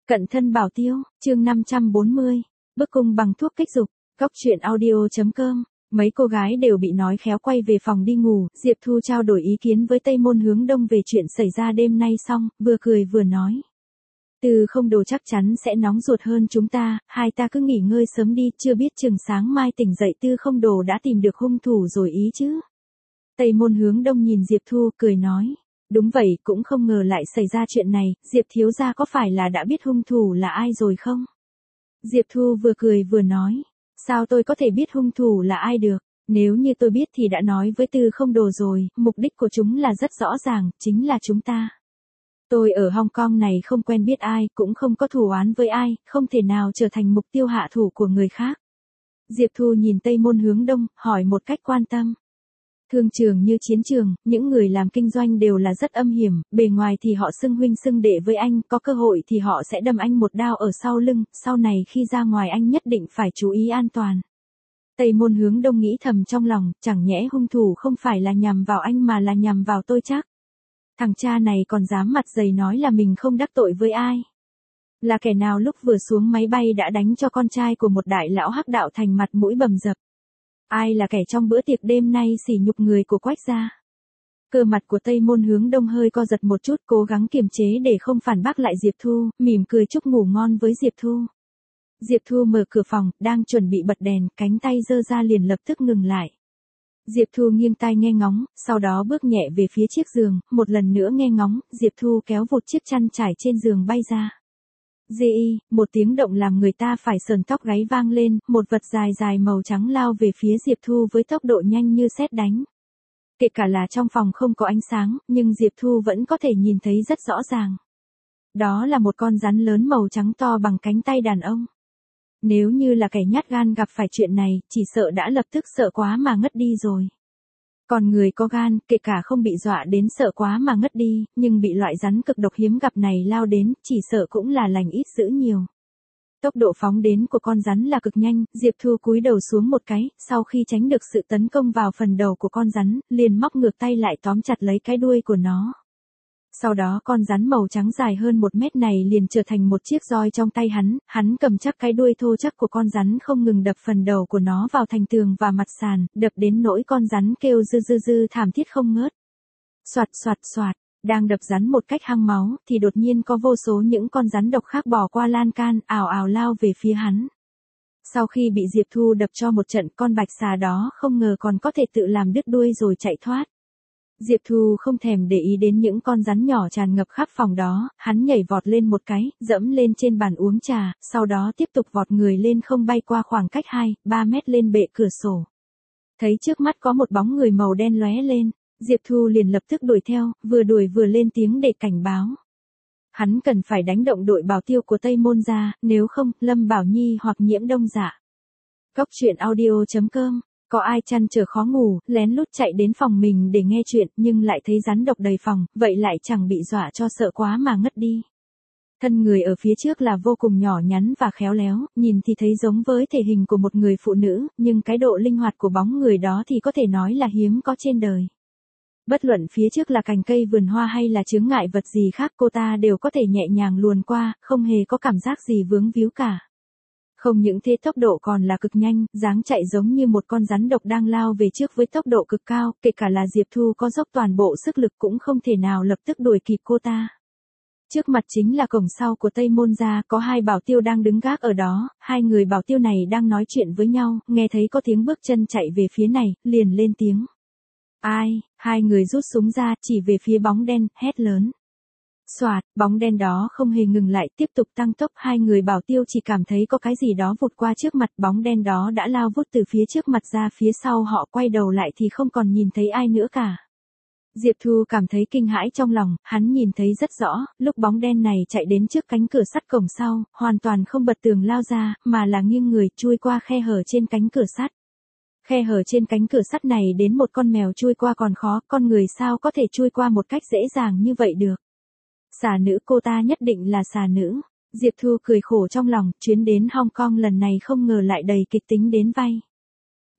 Cận thân bảo tiêu, chương 540, bức cung bằng thuốc kích dục, góc truyện audio.com. Mấy cô gái đều bị nói khéo quay về phòng đi ngủ, Diệp Thu trao đổi ý kiến với Tây Môn Hướng Đông về chuyện xảy ra đêm nay xong, vừa cười vừa nói. Từ không đồ chắc chắn sẽ nóng ruột hơn chúng ta, hai ta cứ nghỉ ngơi sớm đi, chưa biết chừng sáng mai tỉnh dậy Tư không đồ đã tìm được hung thủ rồi ý chứ. Tây Môn Hướng Đông nhìn Diệp Thu cười nói. Đúng vậy, cũng không ngờ lại xảy ra chuyện này, Diệp thiếu gia có phải là đã biết hung thủ là ai rồi không? Diệp Thu vừa cười vừa nói, sao tôi có thể biết hung thủ là ai được, nếu như tôi biết thì đã nói với Tư không đồ rồi, mục đích của chúng là rất rõ ràng, chính là chúng ta. Tôi ở Hong Kong này không quen biết ai, cũng không có thù oán với ai, không thể nào trở thành mục tiêu hạ thủ của người khác. Diệp Thu nhìn Tây Môn Hướng Đông, hỏi một cách quan tâm. Thương trường như chiến trường, những người làm kinh doanh đều là rất âm hiểm, bề ngoài thì họ xưng huynh xưng đệ với anh, có cơ hội thì họ sẽ đâm anh một đao ở sau lưng, sau này khi ra ngoài anh nhất định phải chú ý an toàn. Tây Môn Hướng Đông nghĩ thầm trong lòng, chẳng nhẽ hung thủ không phải là nhằm vào anh mà là nhằm vào tôi chắc. Thằng cha này còn dám mặt dày nói là mình không đắc tội với ai. Là kẻ nào lúc vừa xuống máy bay đã đánh cho con trai của một đại lão hắc đạo thành mặt mũi bầm dập. Ai là kẻ trong bữa tiệc đêm nay sỉ nhục người của Quách gia? Cơ mặt của Tây Môn Hướng Đông hơi co giật một chút, cố gắng kiềm chế để không phản bác lại Diệp Thu, mỉm cười chúc ngủ ngon với Diệp Thu. Diệp Thu mở cửa phòng, đang chuẩn bị bật đèn, cánh tay giơ ra liền lập tức ngừng lại. Diệp Thu nghiêng tai nghe ngóng, sau đó bước nhẹ về phía chiếc giường, một lần nữa nghe ngóng, Diệp Thu kéo vụt chiếc chăn trải trên giường bay ra. Di, một tiếng động làm người ta phải sờn tóc gáy vang lên, một vật dài dài màu trắng lao về phía Diệp Thu với tốc độ nhanh như sét đánh. Kể cả là trong phòng không có ánh sáng, nhưng Diệp Thu vẫn có thể nhìn thấy rất rõ ràng. Đó là một con rắn lớn màu trắng to bằng cánh tay đàn ông. Nếu như là kẻ nhát gan gặp phải chuyện này, chỉ sợ đã lập tức sợ quá mà ngất đi rồi. Còn người có gan, kể cả không bị dọa đến sợ quá mà ngất đi, nhưng bị loại rắn cực độc hiếm gặp này lao đến, chỉ sợ cũng là lành ít dữ nhiều. Tốc độ phóng đến của con rắn là cực nhanh, Diệp Thu cúi đầu xuống một cái, sau khi tránh được sự tấn công vào phần đầu của con rắn, liền móc ngược tay lại tóm chặt lấy cái đuôi của nó. Sau đó con rắn màu trắng dài hơn 1 mét này liền trở thành một chiếc roi trong tay hắn cầm chắc cái đuôi thô chắc của con rắn không ngừng đập phần đầu của nó vào thành tường và mặt sàn, đập đến nỗi con rắn kêu dư dư dư thảm thiết không ngớt. Soạt soạt soạt, đang đập rắn một cách hăng máu, thì đột nhiên có vô số những con rắn độc khác bò qua lan can, ào ào lao về phía hắn. Sau khi bị Diệp Thu đập cho một trận, con bạch xà đó không ngờ còn có thể tự làm đứt đuôi rồi chạy thoát. Diệp Thu không thèm để ý đến những con rắn nhỏ tràn ngập khắp phòng đó, hắn nhảy vọt lên một cái, dẫm lên trên bàn uống trà, sau đó tiếp tục vọt người lên không bay qua khoảng cách 2-3 mét lên bệ cửa sổ. Thấy trước mắt có một bóng người màu đen lóe lên, Diệp Thu liền lập tức đuổi theo, vừa đuổi vừa lên tiếng để cảnh báo. Hắn cần phải đánh động đội bảo tiêu của Tây Môn gia, nếu không, Lâm Bảo Nhi hoặc Nhiễm Đông Dạ. Góc truyện audio.com. Có ai chăn trở khó ngủ, lén lút chạy đến phòng mình để nghe chuyện, nhưng lại thấy rắn độc đầy phòng, vậy lại chẳng bị dọa cho sợ quá mà ngất đi. Thân người ở phía trước là vô cùng nhỏ nhắn và khéo léo, nhìn thì thấy giống với thể hình của một người phụ nữ, nhưng cái độ linh hoạt của bóng người đó thì có thể nói là hiếm có trên đời. Bất luận phía trước là cành cây vườn hoa hay là chướng ngại vật gì khác, cô ta đều có thể nhẹ nhàng luồn qua, không hề có cảm giác gì vướng víu cả. Không những thế tốc độ còn là cực nhanh, dáng chạy giống như một con rắn độc đang lao về trước với tốc độ cực cao, kể cả là Diệp Thu có dốc toàn bộ sức lực cũng không thể nào lập tức đuổi kịp cô ta. Trước mặt chính là cổng sau của Tây Môn gia, có 2 bảo tiêu đang đứng gác ở đó, 2 người bảo tiêu này đang nói chuyện với nhau, nghe thấy có tiếng bước chân chạy về phía này, liền lên tiếng. Ai? 2 người rút súng ra, chỉ về phía bóng đen, hét lớn. Soạt, bóng đen đó không hề ngừng lại, tiếp tục tăng tốc, 2 người bảo tiêu chỉ cảm thấy có cái gì đó vụt qua trước mặt, bóng đen đó đã lao vút từ phía trước mặt ra phía sau họ, quay đầu lại thì không còn nhìn thấy ai nữa cả. Diệp Thu cảm thấy kinh hãi trong lòng, hắn nhìn thấy rất rõ, lúc bóng đen này chạy đến trước cánh cửa sắt cổng sau, hoàn toàn không bật tường lao ra, mà là nghiêng người chui qua khe hở trên cánh cửa sắt. Khe hở trên cánh cửa sắt này đến một con mèo chui qua còn khó, con người sao có thể chui qua một cách dễ dàng như vậy được. Xà nữ, cô ta nhất định là xà nữ. Diệp Thu cười khổ trong lòng, chuyến đến Hong Kong lần này không ngờ lại đầy kịch tính đến vay.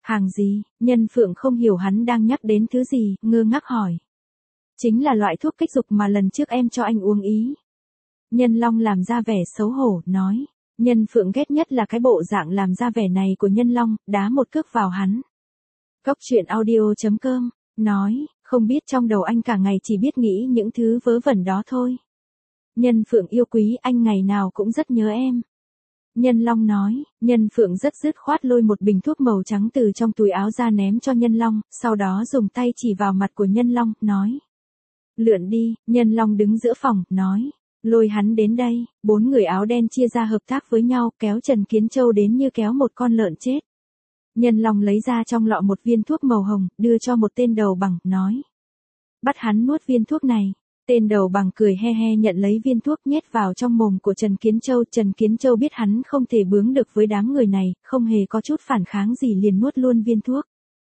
Hàng gì? Nhân Phượng không hiểu hắn đang nhắc đến thứ gì, ngơ ngác hỏi. Chính là loại thuốc kích dục mà lần trước em cho anh uống ý. Nhân Long làm ra vẻ xấu hổ, nói. Nhân Phượng ghét nhất là cái bộ dạng làm ra vẻ này của Nhân Long, đá một cước vào hắn. Góc truyện audio.com, nói, không biết trong đầu anh cả ngày chỉ biết nghĩ những thứ vớ vẩn đó thôi. Nhân Phượng yêu quý, anh ngày nào cũng rất nhớ em. Nhân Long nói, Nhân Phượng rất dứt khoát lôi một bình thuốc màu trắng từ trong túi áo ra ném cho Nhân Long, sau đó dùng tay chỉ vào mặt của Nhân Long, nói. Lượn đi, Nhân Long đứng giữa phòng, nói. Lôi hắn đến đây, 4 người áo đen chia ra hợp tác với nhau, kéo Trần Kiến Châu đến như kéo một con lợn chết. Nhân Long lấy ra trong lọ một viên thuốc màu hồng, đưa cho một tên đầu bằng, nói. Bắt hắn nuốt viên thuốc này. Tên đầu bằng cười he he nhận lấy viên thuốc nhét vào trong mồm của Trần Kiến Châu. Trần Kiến Châu biết hắn không thể bướng được với đám người này, không hề có chút phản kháng gì liền nuốt luôn viên thuốc.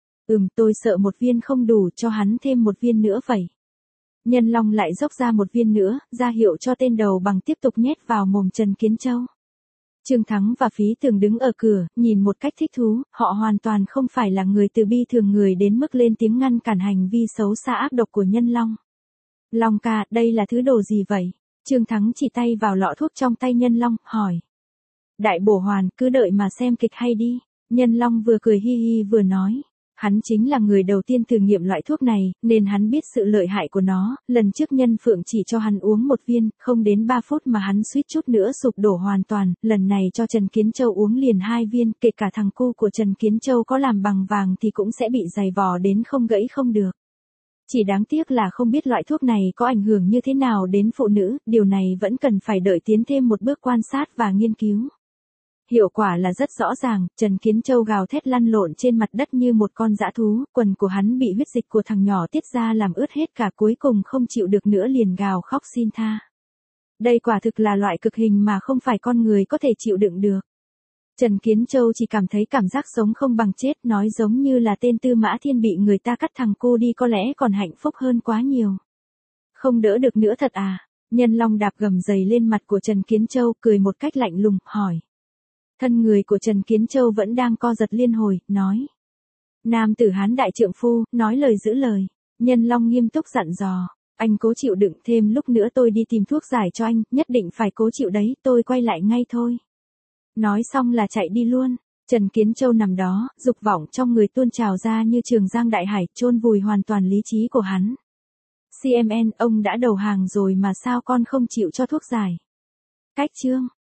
Tôi sợ một viên không đủ, cho hắn thêm một viên nữa vậy. Nhân Long lại dốc ra một viên nữa, ra hiệu cho tên đầu bằng tiếp tục nhét vào mồm Trần Kiến Châu. Trương Thắng và Phí Tường đứng ở cửa, nhìn một cách thích thú, họ hoàn toàn không phải là người từ bi thường người đến mức lên tiếng ngăn cản hành vi xấu xa ác độc của Nhân Long. Long ca, đây là thứ đồ gì vậy? Trương Thắng chỉ tay vào lọ thuốc trong tay Nhân Long, hỏi. Đại bổ hoàn, cứ đợi mà xem kịch hay đi. Nhân Long vừa cười hi hi vừa nói. Hắn chính là người đầu tiên thử nghiệm loại thuốc này, nên hắn biết sự lợi hại của nó. Lần trước Nhân Phượng chỉ cho hắn uống một viên, không đến 3 phút mà hắn suýt chút nữa sụp đổ hoàn toàn. Lần này cho Trần Kiến Châu uống liền 2 viên, kể cả thằng cu của Trần Kiến Châu có làm bằng vàng thì cũng sẽ bị giày vò đến không gãy không được. Chỉ đáng tiếc là không biết loại thuốc này có ảnh hưởng như thế nào đến phụ nữ, điều này vẫn cần phải đợi tiến thêm một bước quan sát và nghiên cứu. Hiệu quả là rất rõ ràng, Trần Kiến Châu gào thét lăn lộn trên mặt đất như một con dã thú, quần của hắn bị huyết dịch của thằng nhỏ tiết ra làm ướt hết cả, cuối cùng không chịu được nữa liền gào khóc xin tha. Đây quả thực là loại cực hình mà không phải con người có thể chịu đựng được. Trần Kiến Châu chỉ cảm thấy cảm giác sống không bằng chết, nói giống như là tên Tư Mã Thiên bị người ta cắt thằng cô đi có lẽ còn hạnh phúc hơn quá nhiều. Không đỡ được nữa thật à? Nhân Long đạp gầm giày lên mặt của Trần Kiến Châu, cười một cách lạnh lùng, hỏi. Thân người của Trần Kiến Châu vẫn đang co giật liên hồi, nói. Nam tử Hán đại trượng phu, nói lời giữ lời. Nhân Long nghiêm túc dặn dò. Anh cố chịu đựng, thêm lúc nữa tôi đi tìm thuốc giải cho anh, nhất định phải cố chịu đấy, tôi quay lại ngay thôi. Nói xong là chạy đi luôn. Trần Kiến Châu nằm đó, dục vọng trong người tuôn trào ra như trường giang đại hải, chôn vùi hoàn toàn lý trí của hắn. CMN, ông đã đầu hàng rồi mà sao con không chịu cho thuốc giải? Cách chương.